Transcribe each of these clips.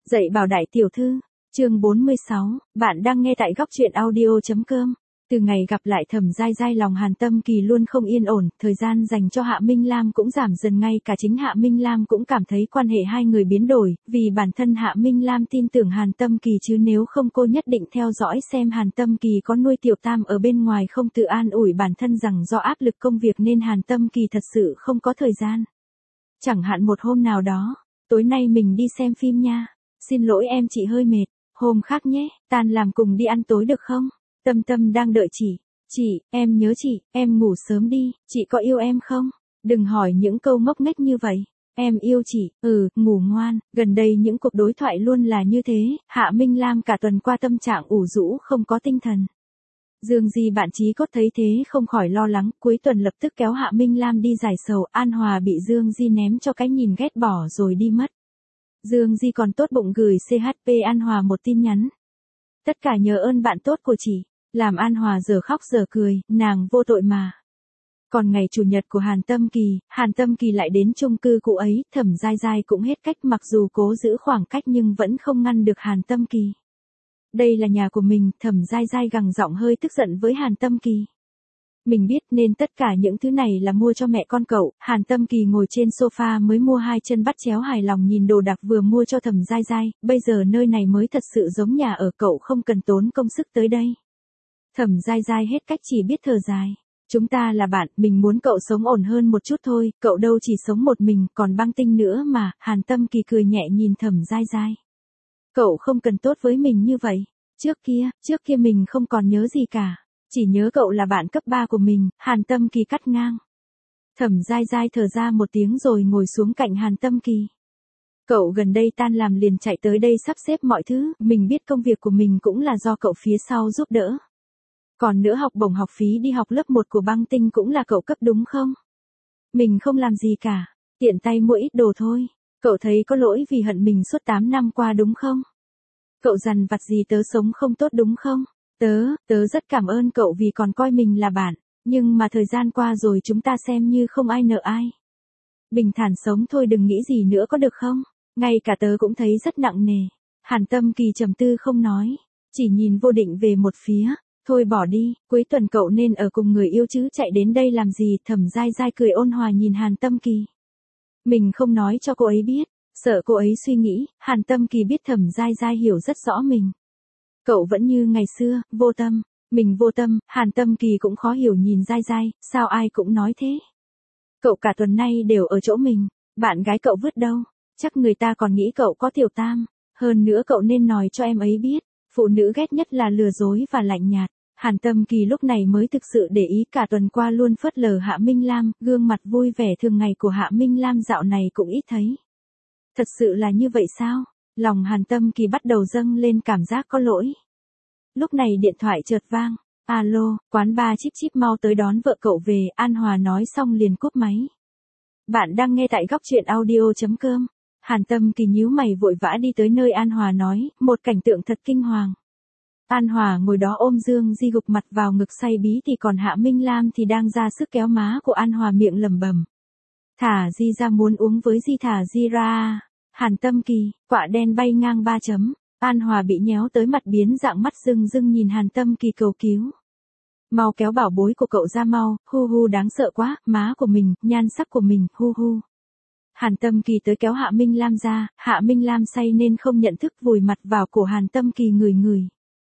Dạy bảo đại tiểu thư, chương 46, bạn đang nghe tại góc truyện audio.com. Từ ngày gặp lại Thẩm Giai Giai, lòng Hàn Tâm Kỳ luôn không yên ổn, thời gian dành cho Hạ Minh Lam cũng giảm dần, ngay cả chính Hạ Minh Lam cũng cảm thấy quan hệ hai người biến đổi, vì bản thân Hạ Minh Lam tin tưởng Hàn Tâm Kỳ, chứ nếu không cô nhất định theo dõi xem Hàn Tâm Kỳ có nuôi tiểu tam ở bên ngoài không, tự an ủi bản thân rằng do áp lực công việc nên Hàn Tâm Kỳ thật sự không có thời gian. Chẳng hạn một hôm nào đó, tối nay mình đi xem phim nha. Xin lỗi em, chị hơi mệt, hôm khác nhé, tan làm cùng đi ăn tối được không? Tâm Tâm đang đợi chị, em nhớ chị, em ngủ sớm đi, chị có yêu em không? Đừng hỏi những câu ngốc nghếch như vậy. Em yêu chị, ngủ ngoan. Gần đây những cuộc đối thoại luôn là như thế, Hạ Minh Lam cả tuần qua tâm trạng ủ rũ không có tinh thần. Dương Di bạn chí cốt thấy thế không khỏi lo lắng, cuối tuần lập tức kéo Hạ Minh Lam đi giải sầu. An Hòa bị Dương Di ném cho cái nhìn ghét bỏ rồi đi mất. Dương Di còn tốt bụng gửi CHP An Hòa một tin nhắn. Tất cả nhờ ơn bạn tốt của chị, làm An Hòa giờ khóc giờ cười, nàng vô tội mà. Còn ngày chủ nhật của Hàn Tâm Kỳ lại đến chung cư cũ ấy, Thẩm Giai Giai cũng hết cách, mặc dù cố giữ khoảng cách nhưng vẫn không ngăn được Hàn Tâm Kỳ. Đây là nhà của mình, Thẩm Giai Giai gằn giọng hơi tức giận với Hàn Tâm Kỳ. Mình biết nên tất cả những thứ này là mua cho mẹ con cậu. Hàn Tâm Kỳ ngồi trên sofa mới mua, hai chân bắt chéo hài lòng nhìn đồ đạc vừa mua cho Thẩm Giai Giai, bây giờ nơi này mới thật sự giống nhà ở, cậu không cần tốn công sức tới đây. Thẩm Giai Giai hết cách chỉ biết thở dài. Chúng ta là bạn, mình muốn cậu sống ổn hơn một chút thôi, cậu đâu chỉ sống một mình, còn băng tinh nữa mà. Hàn Tâm Kỳ cười nhẹ nhìn Thẩm Giai Giai. Cậu không cần tốt với mình như vậy. Trước kia mình không còn nhớ gì cả. Chỉ nhớ cậu là bạn cấp 3 của mình. Hàn Tâm Kỳ cắt ngang. Thẩm Giai Giai thở ra một tiếng rồi ngồi xuống cạnh Hàn Tâm Kỳ. Cậu gần đây tan làm liền chạy tới đây sắp xếp mọi thứ, mình biết công việc của mình cũng là do cậu phía sau giúp đỡ. Còn nữa, học bổng học phí đi học lớp 1 của băng tinh cũng là cậu cấp đúng không? Mình không làm gì cả, tiện tay mua ít đồ thôi. Cậu thấy có lỗi vì hận mình suốt 8 năm qua đúng không? Cậu dằn vặt gì tớ sống không tốt đúng không? Tớ rất cảm ơn cậu vì còn coi mình là bạn, nhưng mà thời gian qua rồi chúng ta xem như không ai nợ ai. Bình thản sống thôi, đừng nghĩ gì nữa có được không? Ngay cả tớ cũng thấy rất nặng nề. Hàn Tâm Kỳ trầm tư không nói, chỉ nhìn vô định về một phía. Thôi bỏ đi, cuối tuần cậu nên ở cùng người yêu chứ chạy đến đây làm gì? Thẩm Giai Giai cười ôn hòa nhìn Hàn Tâm Kỳ. Mình không nói cho cô ấy biết, sợ cô ấy suy nghĩ. Hàn Tâm Kỳ biết Thẩm Giai Giai hiểu rất rõ mình. Cậu vẫn như ngày xưa, vô tâm. Mình vô tâm. Hàn Tâm Kỳ cũng khó hiểu nhìn Giai Giai, sao ai cũng nói thế? Cậu cả tuần nay đều ở chỗ mình, bạn gái cậu vứt đâu? Chắc người ta còn nghĩ cậu có tiểu tam. Hơn nữa cậu nên nói cho em ấy biết, phụ nữ ghét nhất là lừa dối và lạnh nhạt. Hàn Tâm Kỳ lúc này mới thực sự để ý, cả tuần qua luôn phớt lờ Hạ Minh Lam, gương mặt vui vẻ thường ngày của Hạ Minh Lam dạo này cũng ít thấy. Thật sự là như vậy sao? Lòng Hàn Tâm Kỳ bắt đầu dâng lên cảm giác có lỗi. Lúc này điện thoại chợt vang. Alo, quán bar Chip Chip mau tới đón vợ cậu về. An Hòa nói xong liền cúp máy. Bạn đang nghe tại góc truyện audio.com. Hàn Tâm Kỳ nhíu mày vội vã đi tới nơi An Hòa nói, một cảnh tượng thật kinh hoàng. An Hòa ngồi đó ôm Dương Di gục mặt vào ngực say bí, thì còn Hạ Minh Lam thì đang ra sức kéo má của An Hòa, miệng lẩm bẩm. Thả Di ra, muốn uống với Di, thả Di ra. Hàn Tâm Kỳ, quạ đen bay ngang 3 chấm. An Hòa bị nhéo tới mặt biến dạng, mắt rưng rưng nhìn Hàn Tâm Kỳ cầu cứu. Mau kéo bảo bối của cậu ra mau, hu đáng sợ quá, má của mình, nhan sắc của mình, hu. Hàn Tâm Kỳ tới kéo Hạ Minh Lam ra, Hạ Minh Lam say nên không nhận thức vùi mặt vào cổ Hàn Tâm Kỳ ngửi.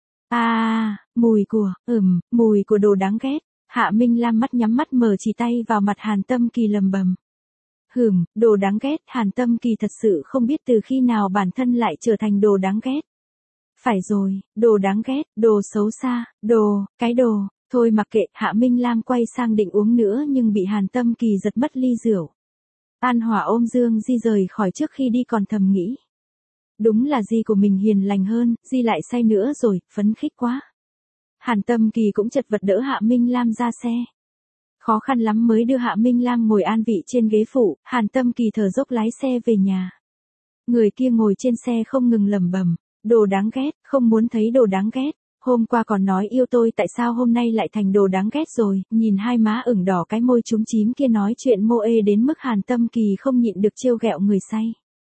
Mùi của đồ đáng ghét. Hạ Minh Lam mắt nhắm mắt mở chỉ tay vào mặt Hàn Tâm Kỳ lầm bầm. Đồ đáng ghét. Hàn Tâm Kỳ thật sự không biết từ khi nào bản thân lại trở thành đồ đáng ghét. Phải rồi, đồ đáng ghét, đồ xấu xa, cái đồ, thôi mặc kệ. Hạ Minh Lam quay sang định uống nữa nhưng bị Hàn Tâm Kỳ giật mất ly rượu. An Hòa ôm Dương Di rời khỏi trước khi đi còn thầm nghĩ. Đúng là Di của mình hiền lành hơn, Di lại say nữa rồi, phấn khích quá. Hàn Tâm Kỳ cũng chật vật đỡ Hạ Minh Lam ra xe. Khó khăn lắm mới đưa Hạ Minh Lam ngồi an vị trên ghế phụ, Hàn Tâm Kỳ thở dốc lái xe về nhà. Người kia ngồi trên xe không ngừng lẩm bẩm, đồ đáng ghét, không muốn thấy đồ đáng ghét. Hôm qua còn nói yêu tôi, tại sao hôm nay lại thành đồ đáng ghét rồi? Nhìn hai má ửng đỏ cái môi chúm chím kia nói chuyện mô ê đến mức Hàn Tâm Kỳ không nhịn được trêu ghẹo người say.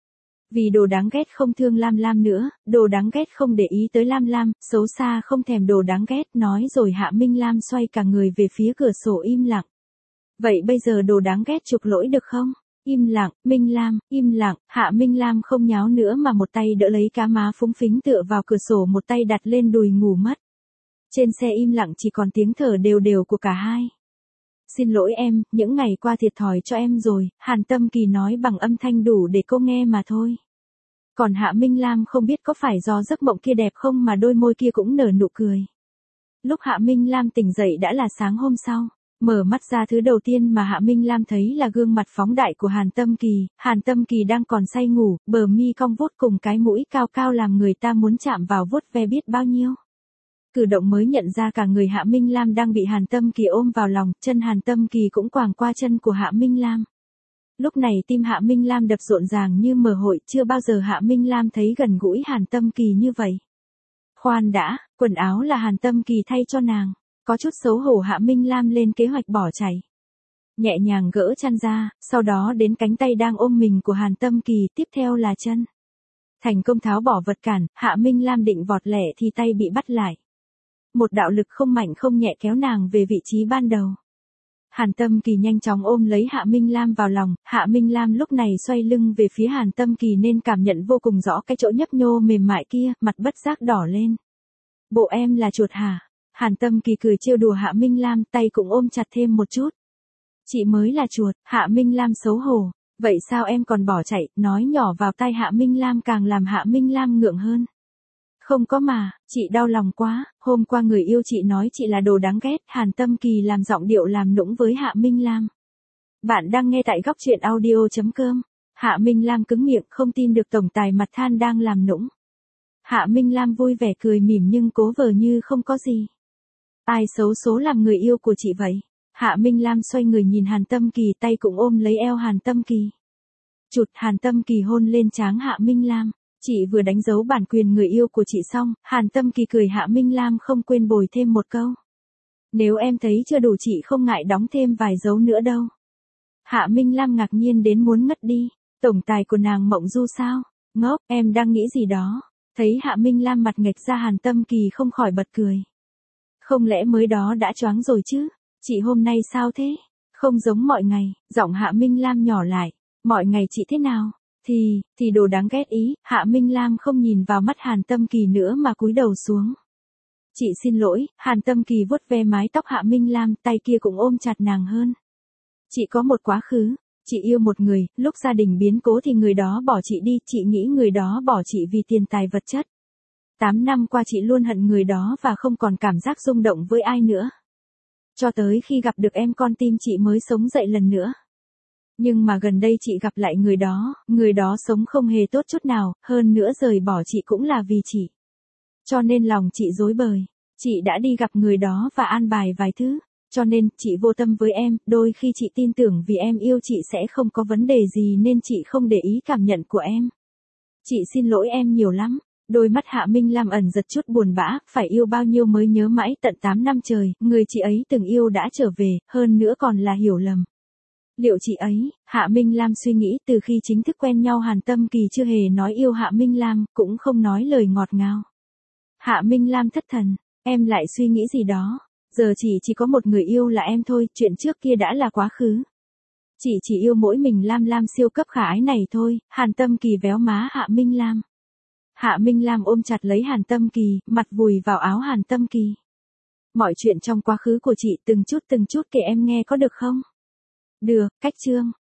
Vì đồ đáng ghét không thương Lam Lam nữa, đồ đáng ghét không để ý tới Lam Lam, xấu xa không thèm đồ đáng ghét, nói rồi Hạ Minh Lam xoay cả người về phía cửa sổ im lặng. Vậy bây giờ đồ đáng ghét chuộc lỗi được không? Im lặng, Minh Lam, im lặng, Hạ Minh Lam không nháo nữa mà một tay đỡ lấy cá má phúng phính tựa vào cửa sổ, một tay đặt lên đùi ngủ mất. Trên xe im lặng chỉ còn tiếng thở đều đều của cả hai. Xin lỗi em, những ngày qua thiệt thòi cho em rồi, Hàn Tâm Kỳ nói bằng âm thanh đủ để cô nghe mà thôi. Còn Hạ Minh Lam không biết có phải do giấc mộng kia đẹp không mà đôi môi kia cũng nở nụ cười. Lúc Hạ Minh Lam tỉnh dậy đã là sáng hôm sau. Mở mắt ra thứ đầu tiên mà Hạ Minh Lam thấy là gương mặt phóng đại của Hàn Tâm Kỳ. Hàn Tâm Kỳ đang còn say ngủ, bờ mi cong vút cùng cái mũi cao cao làm người ta muốn chạm vào vuốt ve biết bao nhiêu. Cử động mới nhận ra cả người Hạ Minh Lam đang bị Hàn Tâm Kỳ ôm vào lòng, chân Hàn Tâm Kỳ cũng quàng qua chân của Hạ Minh Lam. Lúc này tim Hạ Minh Lam đập rộn ràng như mở hội, chưa bao giờ Hạ Minh Lam thấy gần gũi Hàn Tâm Kỳ như vậy. Khoan đã, quần áo là Hàn Tâm Kỳ thay cho nàng. Có chút xấu hổ Hạ Minh Lam lên kế hoạch bỏ chạy. Nhẹ nhàng gỡ chăn ra, sau đó đến cánh tay đang ôm mình của Hàn Tâm Kỳ, tiếp theo là chân. Thành công tháo bỏ vật cản, Hạ Minh Lam định vọt lẹ thì tay bị bắt lại. Một đạo lực không mạnh không nhẹ kéo nàng về vị trí ban đầu. Hàn Tâm Kỳ nhanh chóng ôm lấy Hạ Minh Lam vào lòng, Hạ Minh Lam lúc này xoay lưng về phía Hàn Tâm Kỳ nên cảm nhận vô cùng rõ cái chỗ nhấp nhô mềm mại kia, mặt bất giác đỏ lên. Bộ em là chuột hả? Hàn Tâm Kỳ cười trêu đùa Hạ Minh Lam, tay cũng ôm chặt thêm một chút. Chị mới là chuột, Hạ Minh Lam xấu hổ. Vậy sao em còn bỏ chạy, nói nhỏ vào tai Hạ Minh Lam càng làm Hạ Minh Lam ngượng hơn. Không có mà, chị đau lòng quá, hôm qua người yêu chị nói chị là đồ đáng ghét, Hàn Tâm Kỳ làm giọng điệu làm nũng với Hạ Minh Lam. Bạn đang nghe tại góc truyện audio.com. Hạ Minh Lam cứng miệng không tin được tổng tài mặt than đang làm nũng. Hạ Minh Lam vui vẻ cười mỉm nhưng cố vờ như không có gì. Ai xấu số làm người yêu của chị vậy? Hạ Minh Lam xoay người nhìn Hàn Tâm Kỳ, tay cũng ôm lấy eo Hàn Tâm Kỳ. Chụt, Hàn Tâm Kỳ hôn lên trán Hạ Minh Lam. Chị vừa đánh dấu bản quyền người yêu của chị xong, Hàn Tâm Kỳ cười, Hạ Minh Lam không quên bồi thêm một câu. Nếu em thấy chưa đủ chị không ngại đóng thêm vài dấu nữa đâu. Hạ Minh Lam ngạc nhiên đến muốn ngất đi. Tổng tài của nàng Mộng Du sao? Ngốc, em đang nghĩ gì đó? Thấy Hạ Minh Lam mặt nghệch ra, Hàn Tâm Kỳ không khỏi bật cười. Không lẽ mới đó đã choáng rồi chứ? Chị hôm nay sao thế? Không giống mọi ngày, giọng Hạ Minh Lam nhỏ lại. Mọi ngày chị thế nào? Thì đồ đáng ghét ý. Hạ Minh Lam không nhìn vào mắt Hàn Tâm Kỳ nữa mà cúi đầu xuống. Chị xin lỗi. Hàn Tâm Kỳ vuốt ve mái tóc Hạ Minh Lam, tay kia cũng ôm chặt nàng hơn. Chị có một quá khứ. Chị yêu một người, lúc gia đình biến cố thì người đó bỏ chị đi, chị nghĩ người đó bỏ chị vì tiền tài vật chất. 8 năm qua chị luôn hận người đó và không còn cảm giác rung động với ai nữa. Cho tới khi gặp được em, con tim chị mới sống dậy lần nữa. Nhưng mà gần đây chị gặp lại người đó sống không hề tốt chút nào, hơn nữa rời bỏ chị cũng là vì chị. Cho nên lòng chị rối bời, chị đã đi gặp người đó và an bài vài thứ, cho nên chị vô tâm với em, đôi khi chị tin tưởng vì em yêu chị sẽ không có vấn đề gì nên chị không để ý cảm nhận của em. Chị xin lỗi em nhiều lắm. Đôi mắt Hạ Minh Lam ẩn giật chút buồn bã, phải yêu bao nhiêu mới nhớ mãi, tận 8 năm trời, người chị ấy từng yêu đã trở về, hơn nữa còn là hiểu lầm. Liệu chị ấy, Hạ Minh Lam suy nghĩ, từ khi chính thức quen nhau Hàn Tâm Kỳ chưa hề nói yêu Hạ Minh Lam, cũng không nói lời ngọt ngào. Hạ Minh Lam thất thần, em lại suy nghĩ gì đó, giờ chỉ có một người yêu là em thôi, chuyện trước kia đã là quá khứ. Chị chỉ yêu mỗi mình Lam Lam siêu cấp khả ái này thôi. Hàn Tâm Kỳ véo má Hạ Minh Lam. Hạ Minh Lam ôm chặt lấy Hàn Tâm Kỳ, mặt vùi vào áo Hàn Tâm Kỳ. Mọi chuyện trong quá khứ của chị từng chút kể em nghe có được không? Được, cách chương.